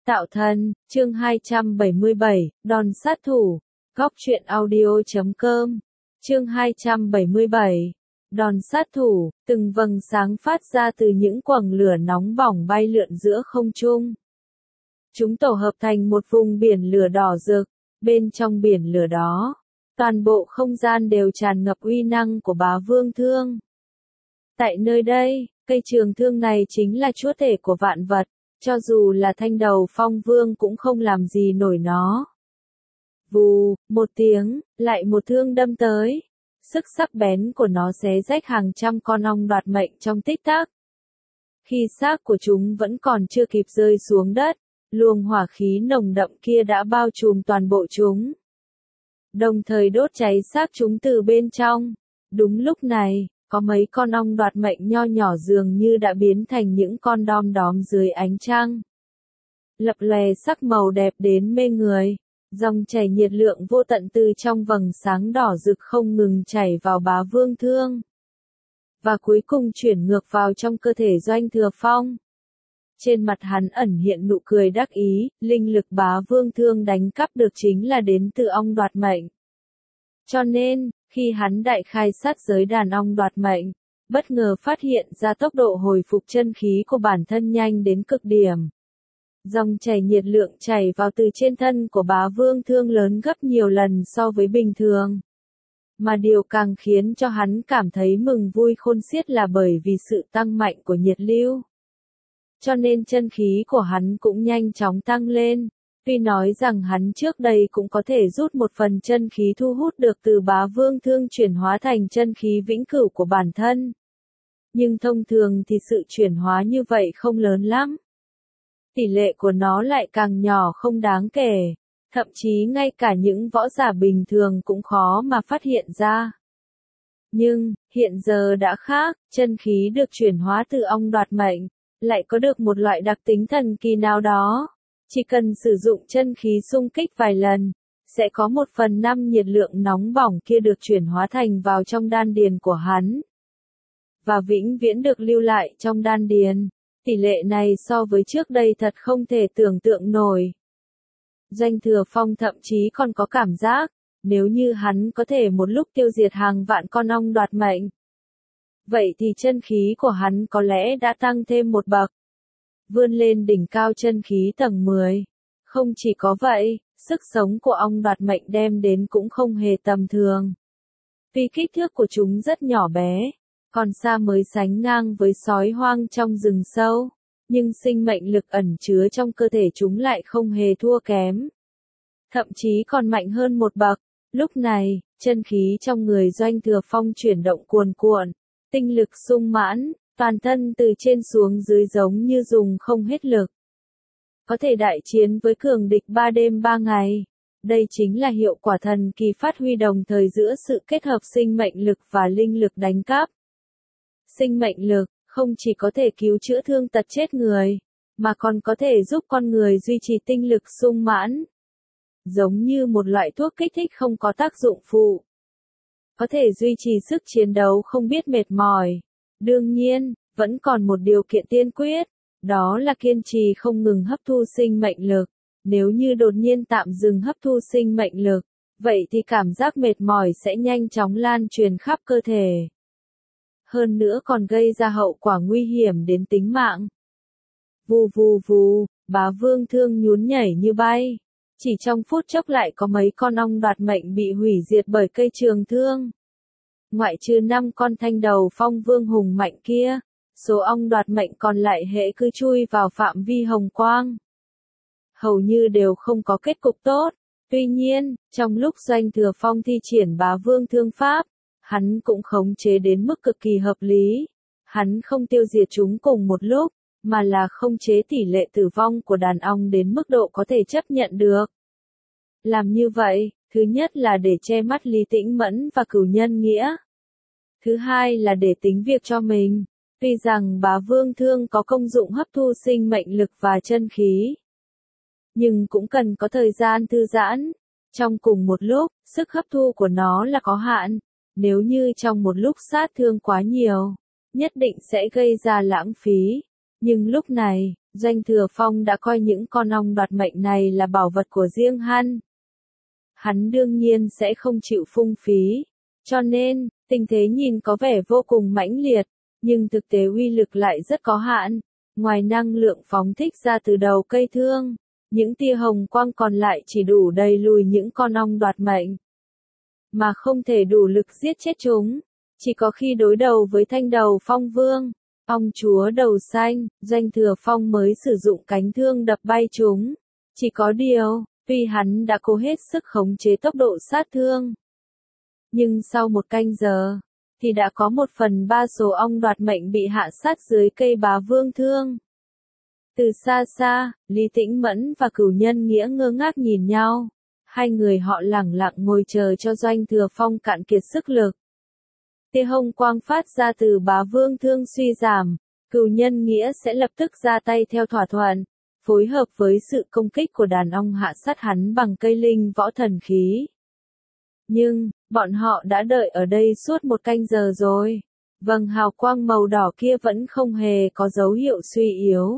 Tạo thần, chương 277, đòn sát thủ, góc truyện audio.com, chương 277, đòn sát thủ, từng vầng sáng phát ra từ những quầng lửa nóng bỏng bay lượn giữa không trung. Chúng tổ hợp thành một vùng biển lửa đỏ rực, bên trong biển lửa đó, toàn bộ không gian đều tràn ngập uy năng của bá vương thương. Tại nơi đây, cây trường thương này chính là chúa tể của vạn vật. Cho dù là thanh đầu phong vương cũng không làm gì nổi nó. Vù, một tiếng, lại một thương đâm tới. Sức sắc bén của nó xé rách hàng trăm con ong đoạt mệnh trong tích tắc. Khi xác của chúng vẫn còn chưa kịp rơi xuống đất, luồng hỏa khí nồng đậm kia đã bao trùm toàn bộ chúng. Đồng thời đốt cháy xác chúng từ bên trong. Đúng lúc này, có mấy con ong đoạt mệnh nho nhỏ dường như đã biến thành những con đom đóm dưới ánh trăng. Lập lòe sắc màu đẹp đến mê người, dòng chảy nhiệt lượng vô tận từ trong vầng sáng đỏ rực không ngừng chảy vào bá vương thương. Và cuối cùng chuyển ngược vào trong cơ thể Doanh Thừa Phong. Trên mặt hắn ẩn hiện nụ cười đắc ý, linh lực bá vương thương đánh cắp được chính là đến từ ong đoạt mệnh. Cho nên, khi hắn đại khai sát giới đàn ong đoạt mệnh, bất ngờ phát hiện ra tốc độ hồi phục chân khí của bản thân nhanh đến cực điểm. Dòng chảy nhiệt lượng chảy vào từ trên thân của bá vương thương lớn gấp nhiều lần so với bình thường. Mà điều càng khiến cho hắn cảm thấy mừng vui khôn xiết là bởi vì sự tăng mạnh của nhiệt lưu. Cho nên chân khí của hắn cũng nhanh chóng tăng lên. Tuy nói rằng hắn trước đây cũng có thể rút một phần chân khí thu hút được từ bá vương thương chuyển hóa thành chân khí vĩnh cửu của bản thân. Nhưng thông thường thì sự chuyển hóa như vậy không lớn lắm. Tỷ lệ của nó lại càng nhỏ không đáng kể. Thậm chí ngay cả những võ giả bình thường cũng khó mà phát hiện ra. Nhưng, hiện giờ đã khác, chân khí được chuyển hóa từ ong đoạt mệnh, lại có được một loại đặc tính thần kỳ nào đó. Chỉ cần sử dụng chân khí xung kích vài lần, sẽ có 1/5 nhiệt lượng nóng bỏng kia được chuyển hóa thành vào trong đan điền của hắn. Và vĩnh viễn được lưu lại trong đan điền. Tỷ lệ này so với trước đây thật không thể tưởng tượng nổi. Doanh Thừa Phong thậm chí còn có cảm giác, nếu như hắn có thể một lúc tiêu diệt hàng vạn con ong đoạt mệnh. Vậy thì chân khí của hắn có lẽ đã tăng thêm một bậc. Vươn lên đỉnh cao chân khí tầng 10. Không chỉ có vậy, sức sống của ong đoạt mệnh đem đến cũng không hề tầm thường. Vì kích thước của chúng rất nhỏ bé, còn xa mới sánh ngang với sói hoang trong rừng sâu, nhưng sinh mệnh lực ẩn chứa trong cơ thể chúng lại không hề thua kém. Thậm chí còn mạnh hơn một bậc. Lúc này, chân khí trong người Doanh Thừa Phong chuyển động cuồn cuộn, tinh lực sung mãn. Toàn thân từ trên xuống dưới giống như dùng không hết lực. Có thể đại chiến với cường địch 3 đêm 3 ngày. Đây chính là hiệu quả thần kỳ phát huy đồng thời giữa sự kết hợp sinh mệnh lực và linh lực đánh cắp. Sinh mệnh lực không chỉ có thể cứu chữa thương tật chết người, mà còn có thể giúp con người duy trì tinh lực sung mãn. Giống như một loại thuốc kích thích không có tác dụng phụ. Có thể duy trì sức chiến đấu không biết mệt mỏi. Đương nhiên, vẫn còn một điều kiện tiên quyết, đó là kiên trì không ngừng hấp thu sinh mệnh lực. Nếu như đột nhiên tạm dừng hấp thu sinh mệnh lực, vậy thì cảm giác mệt mỏi sẽ nhanh chóng lan truyền khắp cơ thể. Hơn nữa còn gây ra hậu quả nguy hiểm đến tính mạng. Vù vù vù, bá vương thương nhún nhảy như bay. Chỉ trong phút chốc lại có mấy con ong đoạt mệnh bị hủy diệt bởi cây trường thương. Ngoại trừ 5 con thanh đầu phong vương hùng mạnh kia, số ong đoạt mệnh còn lại hễ cứ chui vào phạm vi hồng quang. Hầu như đều không có kết cục tốt. Tuy nhiên, trong lúc Doanh Thừa Phong thi triển bá vương thương pháp, hắn cũng khống chế đến mức cực kỳ hợp lý. Hắn không tiêu diệt chúng cùng một lúc, mà là khống chế tỷ lệ tử vong của đàn ong đến mức độ có thể chấp nhận được. Làm như vậy, thứ nhất là để che mắt Lý Tĩnh Mẫn và Cửu Nhân Nghĩa. Thứ hai là để tính việc cho mình. Tuy rằng bá vương thương có công dụng hấp thu sinh mệnh lực và chân khí, nhưng cũng cần có thời gian thư giãn. Trong cùng một lúc, sức hấp thu của nó là có hạn. Nếu như trong một lúc sát thương quá nhiều, nhất định sẽ gây ra lãng phí. Nhưng lúc này, Doanh Thừa Phong đã coi những con ong đoạt mệnh này là bảo vật của riêng hắn. Hắn đương nhiên sẽ không chịu phung phí. Cho nên, tình thế nhìn có vẻ vô cùng mãnh liệt, nhưng thực tế uy lực lại rất có hạn. Ngoài năng lượng phóng thích ra từ đầu cây thương, những tia hồng quang còn lại chỉ đủ đẩy lùi những con ong đoạt mệnh, mà không thể đủ lực giết chết chúng. Chỉ có khi đối đầu với Thanh Đầu Phong Vương, ong chúa đầu xanh, Doanh Thừa Phong mới sử dụng cánh thương đập bay chúng. Chỉ có điều, tuy hắn đã cố hết sức khống chế tốc độ sát thương, nhưng sau một canh giờ, thì đã có 1/3 số ong đoạt mệnh bị hạ sát dưới cây Bá Vương thương. Từ xa xa, Lý Tĩnh Mẫn và Cửu Nhân Nghĩa ngơ ngác nhìn nhau. Hai người họ lẳng lặng ngồi chờ cho Doanh Thừa Phong cạn kiệt sức lực. Tia hồng quang phát ra từ Bá Vương thương suy giảm, Cửu Nhân Nghĩa sẽ lập tức ra tay theo thỏa thuận, phối hợp với sự công kích của đàn ong hạ sát hắn bằng cây linh võ thần khí. Nhưng, bọn họ đã đợi ở đây suốt 1 canh giờ rồi. Vầng hào quang màu đỏ kia vẫn không hề có dấu hiệu suy yếu.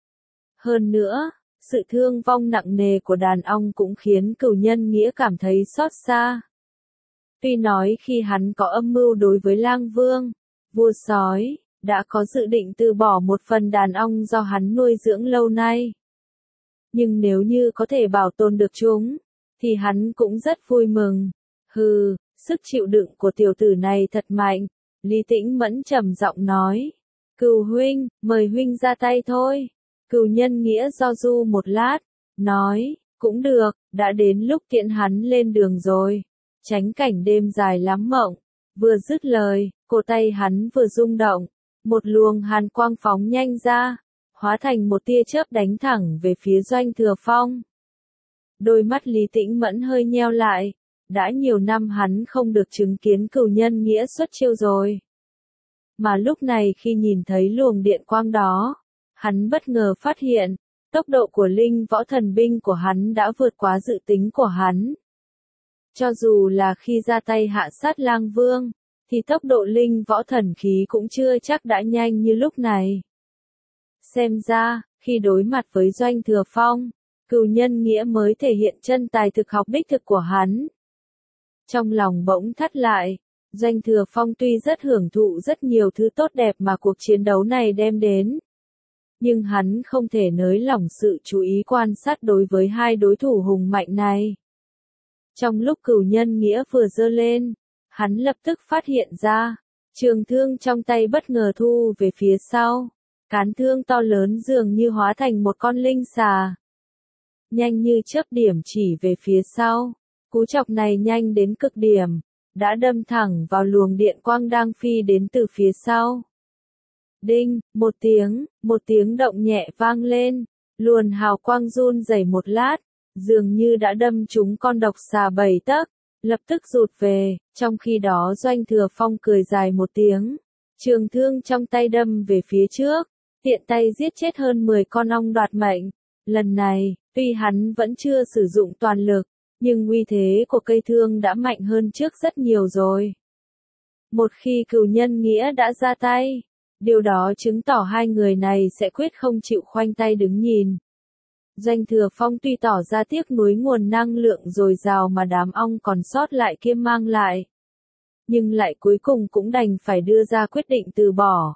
Hơn nữa, sự thương vong nặng nề của đàn ong cũng khiến Cửu Nhân Nghĩa cảm thấy xót xa. Tuy nói khi hắn có âm mưu đối với Lang Vương, vua sói, đã có dự định từ bỏ một phần đàn ong do hắn nuôi dưỡng lâu nay. Nhưng nếu như có thể bảo tồn được chúng, thì hắn cũng rất vui mừng. Hừ, sức chịu đựng của tiểu tử này thật mạnh, Lý Tĩnh Mẫn trầm giọng nói. Cửu huynh, mời huynh ra tay thôi. Cửu Nhân Nghĩa do du một lát, nói, cũng được, đã đến lúc tiễn hắn lên đường rồi. Tránh cảnh đêm dài lắm mộng. Vừa dứt lời, cổ tay hắn vừa rung động, một luồng hàn quang phóng nhanh ra, hóa thành một tia chớp đánh thẳng về phía Doanh Thừa Phong. Đôi mắt Lý Tĩnh Mẫn hơi nheo lại, đã nhiều năm hắn không được chứng kiến Cửu Nhân Nghĩa xuất chiêu rồi. Mà lúc này khi nhìn thấy luồng điện quang đó, hắn bất ngờ phát hiện, tốc độ của linh võ thần binh của hắn đã vượt quá dự tính của hắn. Cho dù là khi ra tay hạ sát Lang Vương, thì tốc độ linh võ thần khí cũng chưa chắc đã nhanh như lúc này. Xem ra, khi đối mặt với Doanh Thừa Phong, Cửu Nhân Nghĩa mới thể hiện chân tài thực học đích thực của hắn. Trong lòng bỗng thắt lại, Doanh Thừa Phong tuy rất hưởng thụ rất nhiều thứ tốt đẹp mà cuộc chiến đấu này đem đến, nhưng hắn không thể nới lỏng sự chú ý quan sát đối với hai đối thủ hùng mạnh này. Trong lúc Cửu Nhân Nghĩa vừa giơ lên, hắn lập tức phát hiện ra, trường thương trong tay bất ngờ thu về phía sau, cán thương to lớn dường như hóa thành một con linh xà. Nhanh như chớp điểm chỉ về phía sau, cú chọc này nhanh đến cực điểm, đã đâm thẳng vào luồng điện quang đang phi đến từ phía sau. Đinh, một tiếng động nhẹ vang lên, luồn hào quang run rẩy một lát, dường như đã đâm trúng con độc xà 7 tấc, lập tức rụt về, trong khi đó Doanh Thừa Phong cười dài một tiếng, trường thương trong tay đâm về phía trước, tiện tay giết chết hơn 10 con ong đoạt mệnh. Lần này, tuy hắn vẫn chưa sử dụng toàn lực, nhưng uy thế của cây thương đã mạnh hơn trước rất nhiều rồi. Một khi Cửu Nhân Nghĩa đã ra tay, điều đó chứng tỏ hai người này sẽ quyết không chịu khoanh tay đứng nhìn. Doanh Thừa Phong tuy tỏ ra tiếc nuối nguồn năng lượng dồi dào mà đám ong còn sót lại kia mang lại, nhưng lại cuối cùng cũng đành phải đưa ra quyết định từ bỏ.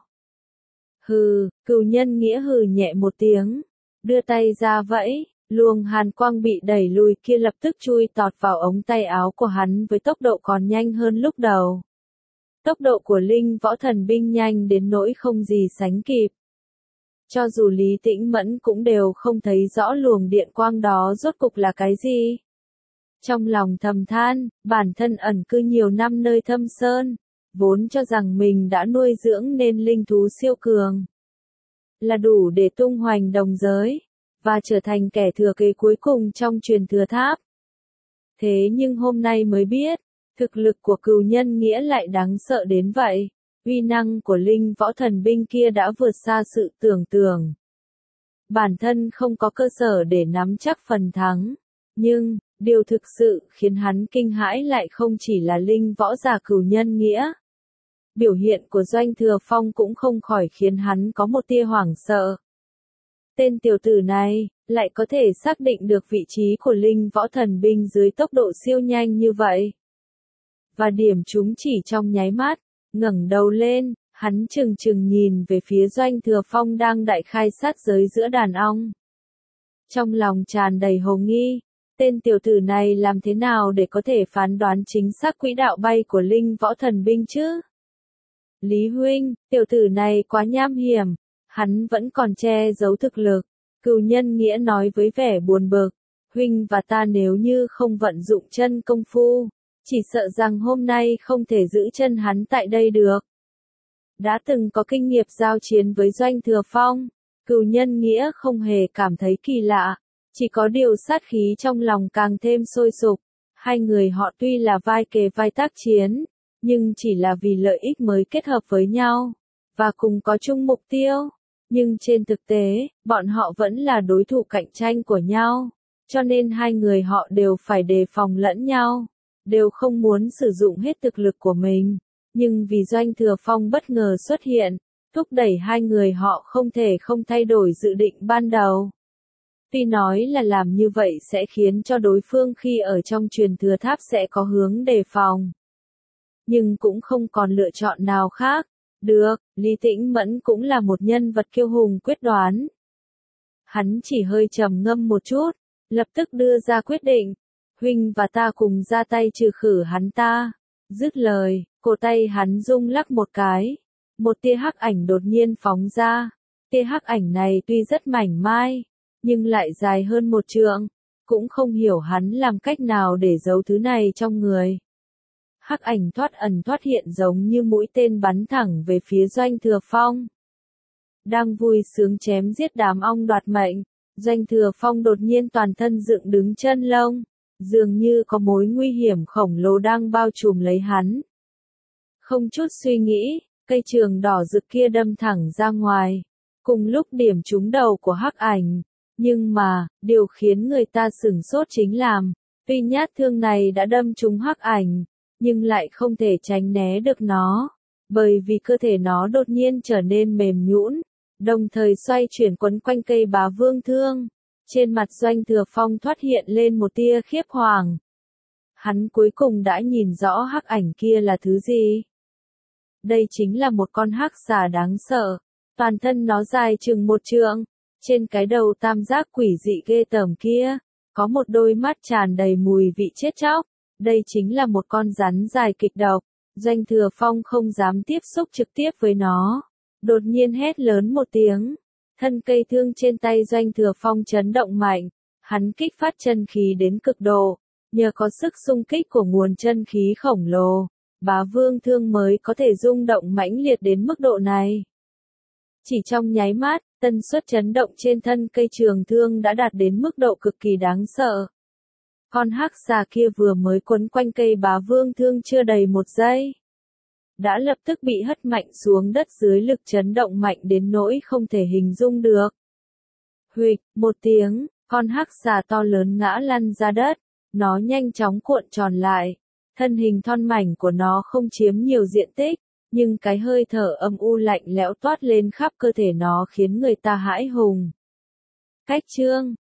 Hừ, Cửu Nhân Nghĩa hừ nhẹ một tiếng, đưa tay ra vẫy, luồng hàn quang bị đẩy lùi kia lập tức chui tọt vào ống tay áo của hắn với tốc độ còn nhanh hơn lúc đầu. Tốc độ của linh võ thần binh nhanh đến nỗi không gì sánh kịp. Cho dù Lý Tĩnh Mẫn cũng đều không thấy rõ luồng điện quang đó rốt cục là cái gì. Trong lòng thầm than, bản thân ẩn cư nhiều năm nơi thâm sơn, vốn cho rằng mình đã nuôi dưỡng nên linh thú siêu cường, là đủ để tung hoành đồng giới, và trở thành kẻ thừa kế cuối cùng trong truyền thừa tháp. Thế nhưng hôm nay mới biết, thực lực của Cửu Nhân Nghĩa lại đáng sợ đến vậy. Uy năng của linh võ thần binh kia đã vượt xa sự tưởng tượng. Bản thân không có cơ sở để nắm chắc phần thắng. Nhưng, điều thực sự khiến hắn kinh hãi lại không chỉ là linh võ giả Cửu Nhân Nghĩa. Biểu hiện của Doanh Thừa Phong cũng không khỏi khiến hắn có một tia hoảng sợ. Tên tiểu tử này, lại có thể xác định được vị trí của linh võ thần binh dưới tốc độ siêu nhanh như vậy. Và điểm chúng chỉ trong nháy mắt, ngẩng đầu lên, hắn chừng chừng nhìn về phía Doanh Thừa Phong đang đại khai sát giới giữa đàn ong. Trong lòng tràn đầy hồ nghi, tên tiểu tử này làm thế nào để có thể phán đoán chính xác quỹ đạo bay của linh võ thần binh chứ? Lý huynh, tiểu tử này quá nham hiểm, hắn vẫn còn che giấu thực lực. Cửu Nhân Nghĩa nói với vẻ buồn bực, huynh và ta nếu như không vận dụng chân công phu, chỉ sợ rằng hôm nay không thể giữ chân hắn tại đây được. Đã từng có kinh nghiệm giao chiến với Doanh Thừa Phong, Cửu Nhân Nghĩa không hề cảm thấy kỳ lạ, chỉ có điều sát khí trong lòng càng thêm sôi sục. Hai người họ tuy là vai kề vai tác chiến, nhưng chỉ là vì lợi ích mới kết hợp với nhau, và cùng có chung mục tiêu. Nhưng trên thực tế, bọn họ vẫn là đối thủ cạnh tranh của nhau, cho nên hai người họ đều phải đề phòng lẫn nhau, đều không muốn sử dụng hết thực lực của mình. Nhưng vì Doanh Thừa Phong bất ngờ xuất hiện, thúc đẩy hai người họ không thể không thay đổi dự định ban đầu. Tuy nói là làm như vậy sẽ khiến cho đối phương khi ở trong truyền thừa tháp sẽ có hướng đề phòng, nhưng cũng không còn lựa chọn nào khác. Được, Lý Tĩnh Mẫn cũng là một nhân vật kiêu hùng quyết đoán. Hắn chỉ hơi trầm ngâm một chút, lập tức đưa ra quyết định. Huynh và ta cùng ra tay trừ khử hắn ta. Dứt lời, cổ tay hắn rung lắc một cái. Một tia hắc ảnh đột nhiên phóng ra. Tia hắc ảnh này tuy rất mảnh mai, nhưng lại dài hơn một trượng. Cũng không hiểu hắn làm cách nào để giấu thứ này trong người. Hắc ảnh thoát ẩn thoát hiện giống như mũi tên bắn thẳng về phía Doanh Thừa Phong. Đang vui sướng chém giết đám ong đoạt mệnh, Doanh Thừa Phong đột nhiên toàn thân dựng đứng chân lông, dường như có mối nguy hiểm khổng lồ đang bao trùm lấy hắn. Không chút suy nghĩ, cây trường đỏ rực kia đâm thẳng ra ngoài, cùng lúc điểm trúng đầu của hắc ảnh. Nhưng mà, điều khiến người ta sửng sốt chính là, tuy nhát thương này đã đâm trúng hắc ảnh, nhưng lại không thể tránh né được nó, bởi vì cơ thể nó đột nhiên trở nên mềm nhũn, đồng thời xoay chuyển quấn quanh cây bá vương thương. Trên mặt Doanh Thừa Phong thoát hiện lên một tia khiếp hoàng. Hắn cuối cùng đã nhìn rõ hắc ảnh kia là thứ gì. Đây chính là một con hắc xà đáng sợ, toàn thân nó dài chừng một trượng, trên cái đầu tam giác quỷ dị ghê tởm kia, có một đôi mắt tràn đầy mùi vị chết chóc. Đây chính là một con rắn dài kịch độc. Doanh Thừa Phong không dám tiếp xúc trực tiếp với nó. Đột nhiên hét lớn một tiếng. Thân cây thương trên tay Doanh Thừa Phong chấn động mạnh. Hắn kích phát chân khí đến cực độ. Nhờ có sức xung kích của nguồn chân khí khổng lồ, bá vương thương mới có thể rung động mãnh liệt đến mức độ này. Chỉ trong nháy mắt, tần suất chấn động trên thân cây trường thương đã đạt đến mức độ cực kỳ đáng sợ. Con hắc xà kia vừa mới quấn quanh cây bá vương thương chưa đầy một giây, đã lập tức bị hất mạnh xuống đất dưới lực chấn động mạnh đến nỗi không thể hình dung được. Huỵch, một tiếng, con hắc xà to lớn ngã lăn ra đất, nó nhanh chóng cuộn tròn lại. Thân hình thon mảnh của nó không chiếm nhiều diện tích, nhưng cái hơi thở âm u lạnh lẽo toát lên khắp cơ thể nó khiến người ta hãi hùng. Cách chương